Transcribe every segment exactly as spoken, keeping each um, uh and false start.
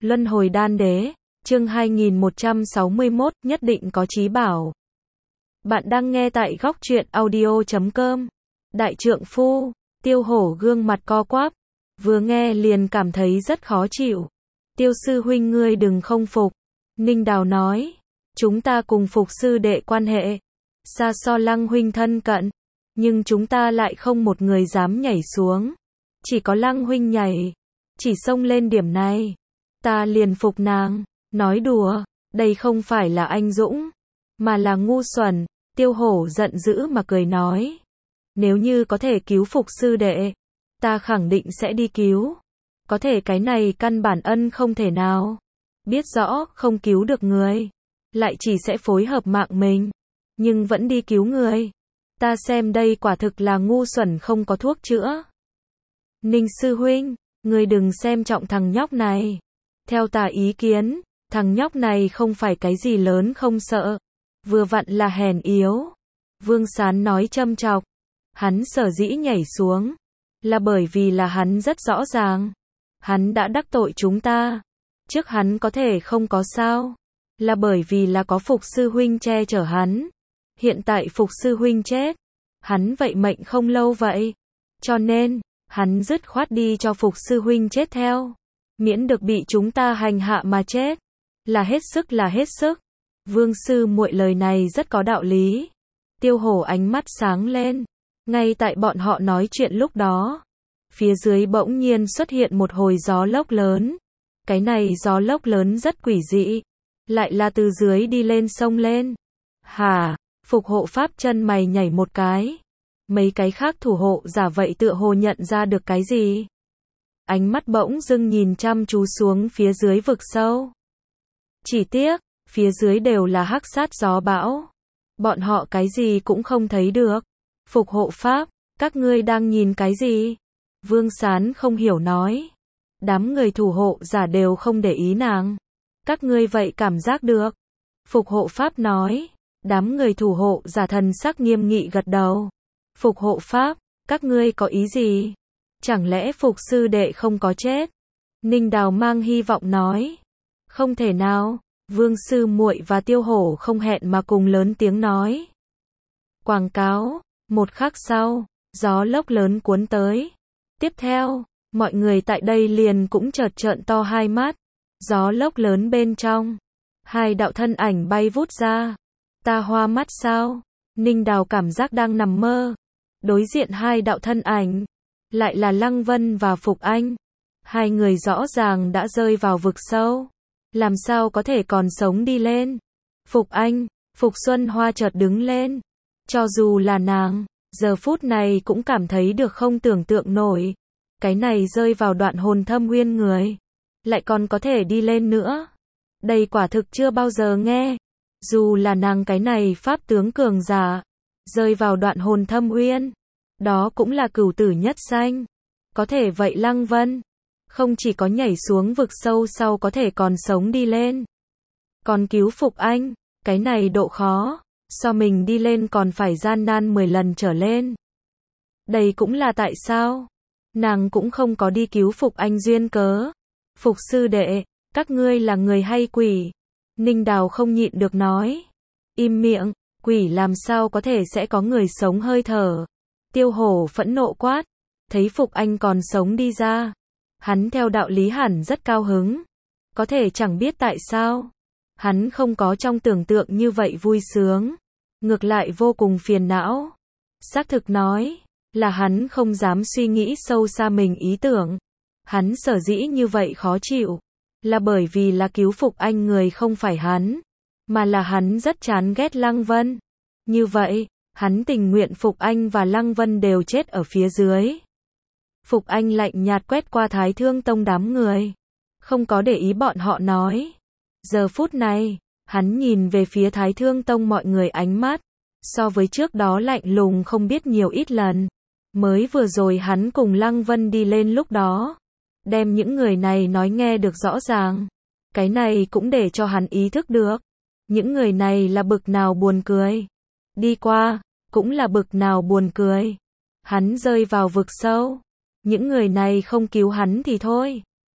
Luân hồi đan đế, chương hai nghìn một trăm sáu mươi mốt, nhất định có chí bảo. Bạn đang nghe tại góc truyện audio chấm com. Đại trượng phu, Tiêu Hổ gương mặt co quắp, vừa nghe liền cảm thấy rất khó chịu. Tiêu sư huynh ngươi đừng không phục. Ninh Đào nói, chúng ta cùng Phục sư đệ quan hệ, xa so Lăng huynh thân cận, nhưng chúng ta lại không một người dám nhảy xuống. Chỉ có Lăng huynh nhảy, chỉ xông lên điểm này, ta liền phục nàng. Nói đùa, đây không phải là anh dũng, mà là ngu xuẩn. Tiêu Hổ giận dữ mà cười nói, nếu như có thể cứu Phục sư đệ, ta khẳng định sẽ đi cứu. Có thể cái này căn bản ân không thể nào. Biết rõ không cứu được người, lại chỉ sẽ phối hợp mạng mình, nhưng vẫn đi cứu người. Ta xem đây quả thực là ngu xuẩn không có thuốc chữa. Ninh sư huynh, ngươi đừng xem trọng thằng nhóc này. Theo ta ý kiến, thằng nhóc này không phải cái gì lớn không sợ, vừa vặn là hèn yếu. Vương Sán nói châm chọc, hắn sở dĩ nhảy xuống, là bởi vì là hắn rất rõ ràng, hắn đã đắc tội chúng ta. Trước hắn có thể không có sao, là bởi vì là có Phục sư huynh che chở hắn. Hiện tại Phục sư huynh chết, hắn vậy mệnh không lâu vậy, cho nên hắn dứt khoát đi cho Phục sư huynh chết theo, miễn được bị chúng ta hành hạ mà chết. Là hết sức là hết sức. Vương sư muội lời này rất có đạo lý. Tiêu Hổ ánh mắt sáng lên. Ngay tại bọn họ nói chuyện lúc đó, phía dưới bỗng nhiên xuất hiện một hồi gió lốc lớn. Cái này gió lốc lớn rất quỷ dị, lại là từ dưới đi lên sông lên. Hả? Phục hộ pháp chân mày nhảy một cái. Mấy cái khác thủ hộ giả vậy tựa hồ nhận ra được cái gì. Ánh mắt bỗng dưng nhìn chăm chú xuống phía dưới vực sâu. Chỉ tiếc, phía dưới đều là hắc sát gió bão. Bọn họ cái gì cũng không thấy được. Phục hộ pháp, các ngươi đang nhìn cái gì? Vương Sán không hiểu nói. Đám người thủ hộ giả đều không để ý nàng. Các ngươi vậy cảm giác được. Phục hộ pháp nói. Đám người thủ hộ giả thần sắc nghiêm nghị gật đầu. Phục hộ pháp, các ngươi có ý gì? Chẳng lẽ Phục sư đệ không có chết? Ninh Đào mang hy vọng nói. Không thể nào. Vương sư muội và Tiêu Hổ không hẹn mà cùng lớn tiếng nói. Quảng cáo. Một khắc sau, gió lốc lớn cuốn tới. Tiếp theo, mọi người tại đây liền cũng chợt trợn to hai mắt. Gió lốc lớn bên trong, hai đạo thân ảnh bay vút ra. Ta hoa mắt sao? Ninh Đào cảm giác đang nằm mơ. Đối diện hai đạo thân ảnh, lại là Lăng Vân và Phục Anh. Hai người rõ ràng đã rơi vào vực sâu, làm sao có thể còn sống đi lên. Phục Anh, Phục Xuân Hoa chợt đứng lên. Cho dù là nàng, giờ phút này cũng cảm thấy được không tưởng tượng nổi. Cái này rơi vào đoạn hồn thâm nguyên người, lại còn có thể đi lên nữa. Đây quả thực chưa bao giờ nghe. Dù là nàng cái này pháp tướng cường giả, rơi vào đoạn hồn thâm uyên, đó cũng là cửu tử nhất sanh. Có thể vậy Lăng Vân, không chỉ có nhảy xuống vực sâu sau có thể còn sống đi lên, còn cứu Phục Anh, cái này độ khó, so mình đi lên còn phải gian nan mười lần trở lên. Đây cũng là tại sao nàng cũng không có đi cứu Phục Anh duyên cớ. Phục sư đệ, các ngươi là người hay quỷ? Ninh Đào không nhịn được nói. Im miệng, quỷ làm sao có thể sẽ có người sống hơi thở. Tiêu Hổ phẫn nộ quát. Thấy Phục Anh còn sống đi ra, hắn theo đạo lý hẳn rất cao hứng. Có thể chẳng biết tại sao, hắn không có trong tưởng tượng như vậy vui sướng, ngược lại vô cùng phiền não. Xác thực nói, là hắn không dám suy nghĩ sâu xa mình ý tưởng. Hắn sở dĩ như vậy khó chịu, là bởi vì là cứu Phục Anh người không phải hắn, mà là hắn rất chán ghét Lăng Vân. Như vậy, hắn tình nguyện Phục Anh và Lăng Vân đều chết ở phía dưới. Phục Anh lạnh nhạt quét qua Thái Thương Tông đám người, không có để ý bọn họ nói. Giờ phút này, hắn nhìn về phía Thái Thương Tông mọi người ánh mắt, so với trước đó lạnh lùng không biết nhiều ít lần. Mới vừa rồi hắn cùng Lăng Vân đi lên lúc đó, đem những người này nói nghe được rõ ràng. Cái này cũng để cho hắn ý thức được, những người này là bực nào buồn cười. Đi qua, cũng là bực nào buồn cười. Hắn rơi vào vực sâu, những người này không cứu hắn thì thôi,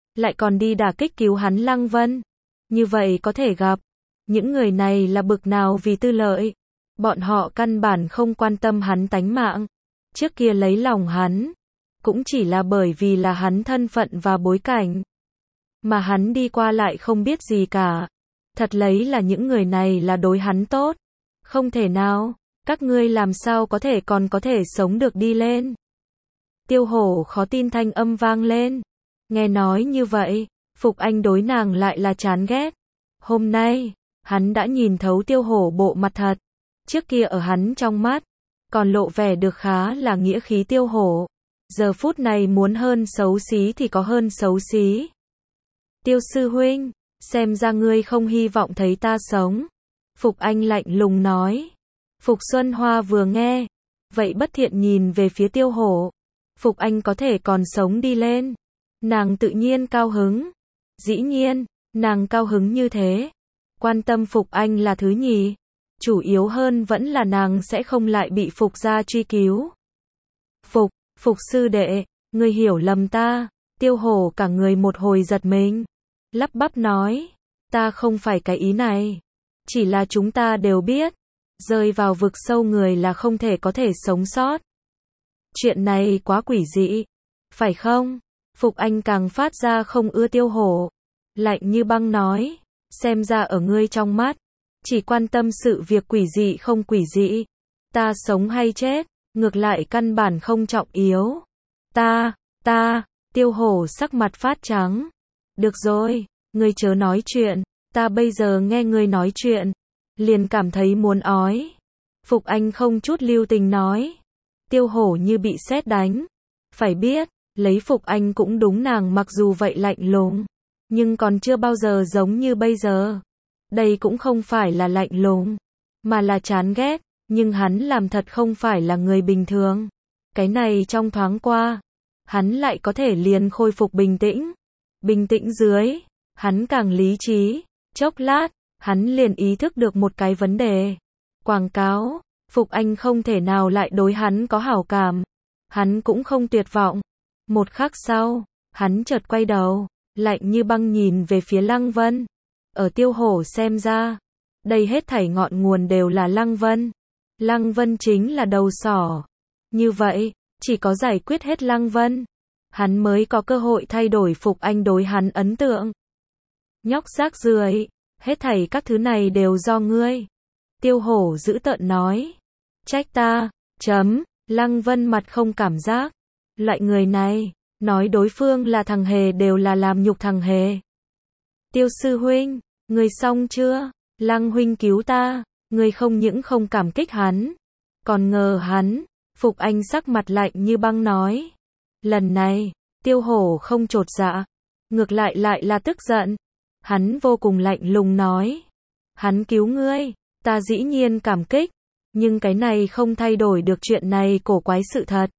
lại còn đi đả kích cứu hắn Lăng Vân. Như vậy có thể gặp, những người này là bực nào vì tư lợi. Bọn họ căn bản không quan tâm hắn tánh mạng. Trước kia lấy lòng hắn, cũng chỉ là bởi vì là hắn thân phận và bối cảnh. Mà hắn đi qua lại không biết gì cả. Thật lấy là những người này là đối hắn tốt. Không thể nào, các ngươi làm sao có thể còn có thể sống được đi lên. Tiêu Hổ khó tin thanh âm vang lên. Nghe nói như vậy, Phục Anh đối nàng lại là chán ghét. Hôm nay, hắn đã nhìn thấu Tiêu Hổ bộ mặt thật. Trước kia ở hắn trong mắt, còn lộ vẻ được khá là nghĩa khí Tiêu Hổ. Giờ phút này muốn hơn xấu xí thì có hơn xấu xí. Tiêu sư huynh, xem ra ngươi không hy vọng thấy ta sống. Phục Anh lạnh lùng nói. Phục Xuân Hoa vừa nghe, vậy bất thiện nhìn về phía Tiêu Hổ. Phục Anh có thể còn sống đi lên. Nàng tự nhiên cao hứng. Dĩ nhiên, nàng cao hứng như thế. Quan tâm Phục Anh là thứ nhì. Chủ yếu hơn vẫn là nàng sẽ không lại bị Phục gia truy cứu. Phục, Phục sư đệ, ngươi hiểu lầm ta. Tiêu Hổ cả người một hồi giật mình. Lắp bắp nói, ta không phải cái ý này. Chỉ là chúng ta đều biết, rơi vào vực sâu người là không thể có thể sống sót. Chuyện này quá quỷ dị, phải không? Phục Anh càng phát ra không ưa Tiêu Hổ. Lạnh như băng nói, xem ra ở ngươi trong mắt, chỉ quan tâm sự việc quỷ dị không quỷ dị. Ta sống hay chết, ngược lại căn bản không trọng yếu. Ta, ta, Tiêu Hổ sắc mặt phát trắng. Được rồi, ngươi chớ nói chuyện, ta bây giờ nghe ngươi nói chuyện, liền cảm thấy muốn ói. Phục Anh không chút lưu tình nói. Tiêu Hổ như bị sét đánh. Phải biết, lấy Phục Anh cũng đúng, nàng mặc dù vậy lạnh lùng, nhưng còn chưa bao giờ giống như bây giờ. Đây cũng không phải là lạnh lùng, mà là chán ghét, nhưng hắn làm thật không phải là người bình thường. Cái này trong thoáng qua, hắn lại có thể liền khôi phục bình tĩnh. Bình tĩnh dưới, hắn càng lý trí, chốc lát, hắn liền ý thức được một cái vấn đề. Quảng cáo, Phục Anh không thể nào lại đối hắn có hảo cảm. Hắn cũng không tuyệt vọng. Một khắc sau, hắn chợt quay đầu, lạnh như băng nhìn về phía Lăng Vân. Ở Tiêu Hổ xem ra, đây hết thảy ngọn nguồn đều là Lăng Vân. Lăng Vân chính là đầu sỏ. Như vậy, chỉ có giải quyết hết Lăng Vân, hắn mới có cơ hội thay đổi Phục Anh đối hắn ấn tượng. Nhóc rác rưởi, hết thảy các thứ này đều do ngươi. Tiêu Hổ dữ tợn nói. Trách ta, chấm, Lăng Vân mặt không cảm giác. Loại người này, nói đối phương là thằng hề đều là làm nhục thằng hề. Tiêu sư huynh, ngươi xong chưa? Lăng huynh cứu ta, ngươi không những không cảm kích hắn, còn ngờ hắn. Phục Anh sắc mặt lạnh như băng nói. Lần này, Tiêu Hổ không chột dạ, ngược lại lại là tức giận. Hắn vô cùng lạnh lùng nói. Hắn cứu ngươi, ta dĩ nhiên cảm kích, nhưng cái này không thay đổi được chuyện này cổ quái sự thật.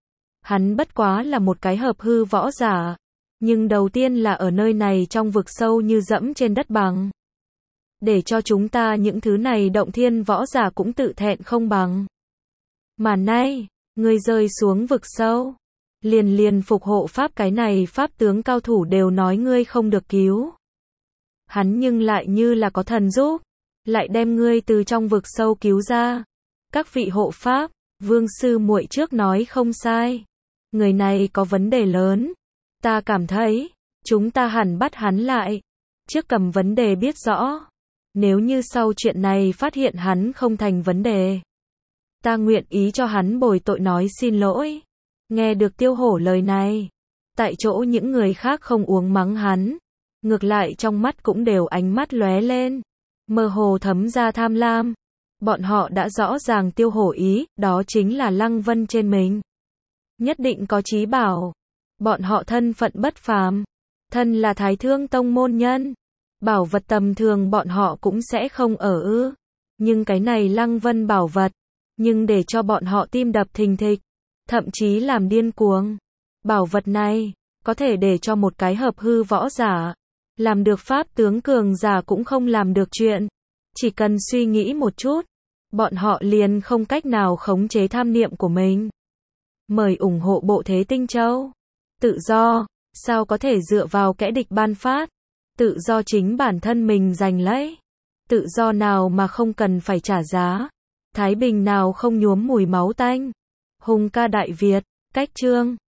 Hắn bất quá là một cái hợp hư võ giả, nhưng đầu tiên là ở nơi này trong vực sâu như dẫm trên đất bằng. Để cho chúng ta những thứ này động thiên võ giả cũng tự thẹn không bằng. Mà nay, ngươi rơi xuống vực sâu, liền liền phục hộ pháp cái này pháp tướng cao thủ đều nói ngươi không được cứu. Hắn nhưng lại như là có thần giúp, lại đem ngươi từ trong vực sâu cứu ra. Các vị hộ pháp, Vương sư muội trước nói không sai. Người này có vấn đề lớn. Ta cảm thấy, chúng ta hẳn bắt hắn lại. Trước cầm vấn đề biết rõ. Nếu như sau chuyện này phát hiện hắn không thành vấn đề, ta nguyện ý cho hắn bồi tội nói xin lỗi. Nghe được Tiêu Hổ lời này, tại chỗ những người khác không uống mắng hắn, ngược lại trong mắt cũng đều ánh mắt lóe lên, mơ hồ thấm ra tham lam. Bọn họ đã rõ ràng Tiêu Hổ ý, đó chính là Lăng Vân trên mình. Nhất định có chí bảo. Bọn họ thân phận bất phàm, thân là Thái Thương Tông môn nhân, bảo vật tầm thường bọn họ cũng sẽ không ở ư. Nhưng cái này Lăng Vân bảo vật, nhưng để cho bọn họ tim đập thình thịch, thậm chí làm điên cuồng. Bảo vật này, có thể để cho một cái hợp hư võ giả, làm được pháp tướng cường giả cũng không làm được chuyện. Chỉ cần suy nghĩ một chút, bọn họ liền không cách nào khống chế tham niệm của mình. Mời ủng hộ bộ Thế Tinh Châu. Tự do, Sao có thể dựa vào kẻ địch ban phát? Tự do chính bản thân mình giành lấy. Tự do nào mà không cần phải trả giá? Thái bình nào không nhuốm mùi máu tanh? Hùng ca Đại Việt, cách chương